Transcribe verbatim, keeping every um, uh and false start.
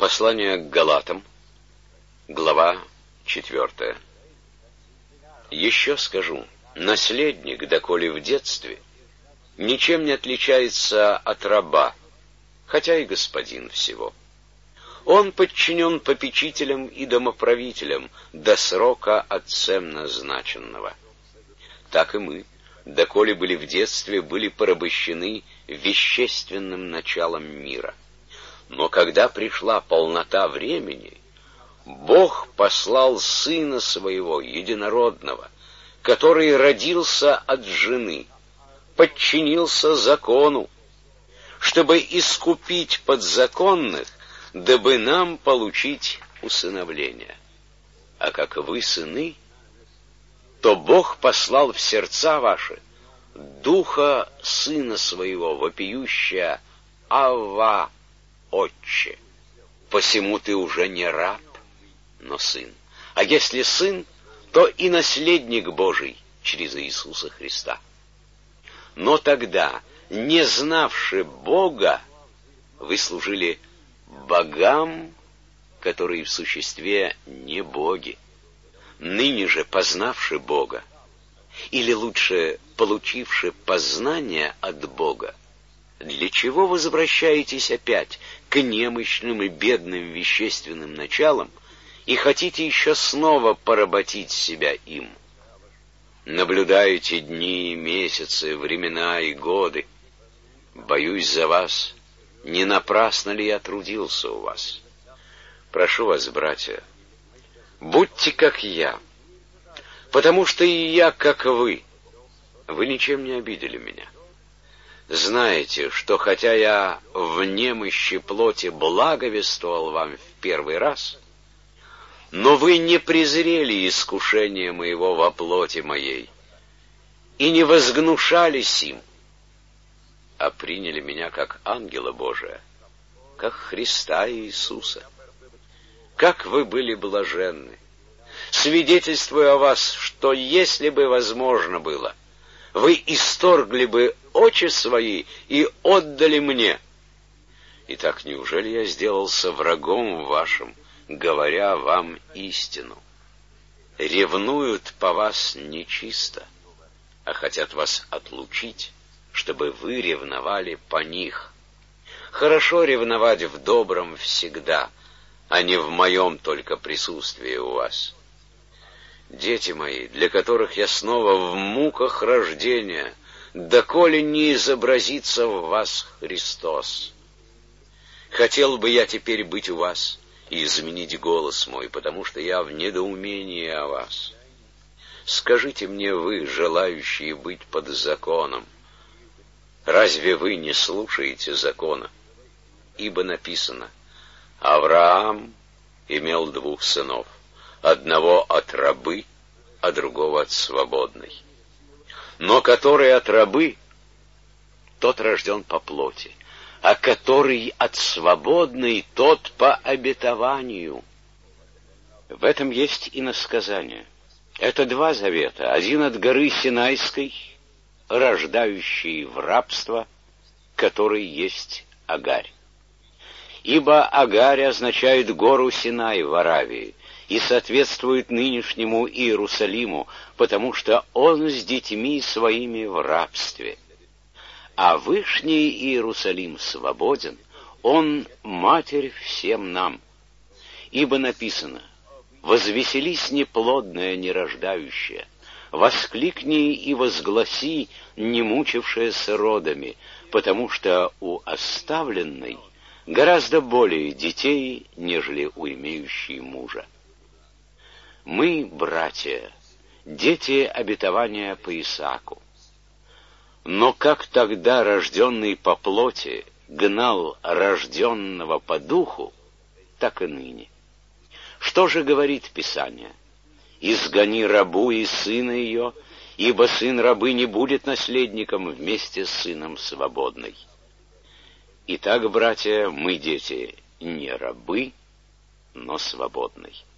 Послание к Галатам, глава четвертая. Еще скажу, наследник, доколе в детстве, ничем не отличается от раба, хотя и господин всего. Он подчинен попечителям и домоправителям до срока отцем назначенного. Так и мы, доколе были в детстве, были порабощены вещественным началом мира. Но когда пришла полнота времени, Бог послал Сына Своего, Единородного, который родился от жены, подчинился закону, чтобы искупить подзаконных, дабы нам получить усыновление. А как вы сыны, то Бог послал в сердца ваши Духа Сына Своего, вопиющее «Авва, Отче». Посему ты уже не раб, но сын. А если сын, то и наследник Божий через Иисуса Христа. Но тогда, не знавши Бога, вы служили богам, которые в существе не боги. Ныне же, познавши Бога, или лучше, получивши познание от Бога, для чего возвращаетесь опять к немощным и бедным вещественным началам и хотите еще снова поработить себя им? Наблюдаете дни, месяцы, времена и годы. Боюсь за вас, не напрасно ли я трудился у вас. Прошу вас, братья, будьте как я, потому что и я, как вы. Вы ничем не обидели меня. Знаете, что хотя я в немощи плоти благовествовал вам в первый раз, но вы не презрели искушение моего во плоти моей и не возгнушались им, а приняли меня как ангела Божия, как Христа Иисуса. Как вы были блаженны! Свидетельствую о вас, что если бы возможно было, вы исторгли бы очи свои и отдали мне. Итак, неужели я сделался врагом вашим, говоря вам истину? Ревнуют по вас нечисто, а хотят вас отлучить, чтобы вы ревновали по них. Хорошо ревновать в добром всегда, а не в моем только присутствии у вас. Дети мои, для которых я снова в муках рождения, доколе не изобразится в вас Христос. Хотел бы я теперь быть у вас и изменить голос мой, потому что я в недоумении о вас. Скажите мне вы, желающие быть под законом, разве вы не слушаете закона? Ибо написано: Авраам имел двух сынов, одного от рабы, а другого от свободной. Но который от рабы, тот рожден по плоти, а который от свободной, тот по обетованию. В этом есть иносказание. Это два завета. Один от горы Синайской, рождающий в рабство, который есть Агарь. Ибо Агарь означает гору Синай в Аравии и соответствует нынешнему Иерусалиму, потому что он с детьми своими в рабстве. А Вышний Иерусалим свободен, он матерь всем нам. Ибо написано: «Возвеселись неплодная, нерождающая, воскликни и возгласи, не мучившаяся родами, потому что у оставленной гораздо более детей, нежели у имеющей мужа». Мы, братья, дети обетования по Исааку. Но как тогда рожденный по плоти гнал рожденного по духу, так и ныне. Что же говорит Писание? «Изгони рабу и сына ее, ибо сын рабы не будет наследником вместе с сыном свободной». Итак, братья, мы дети не рабы, но свободной.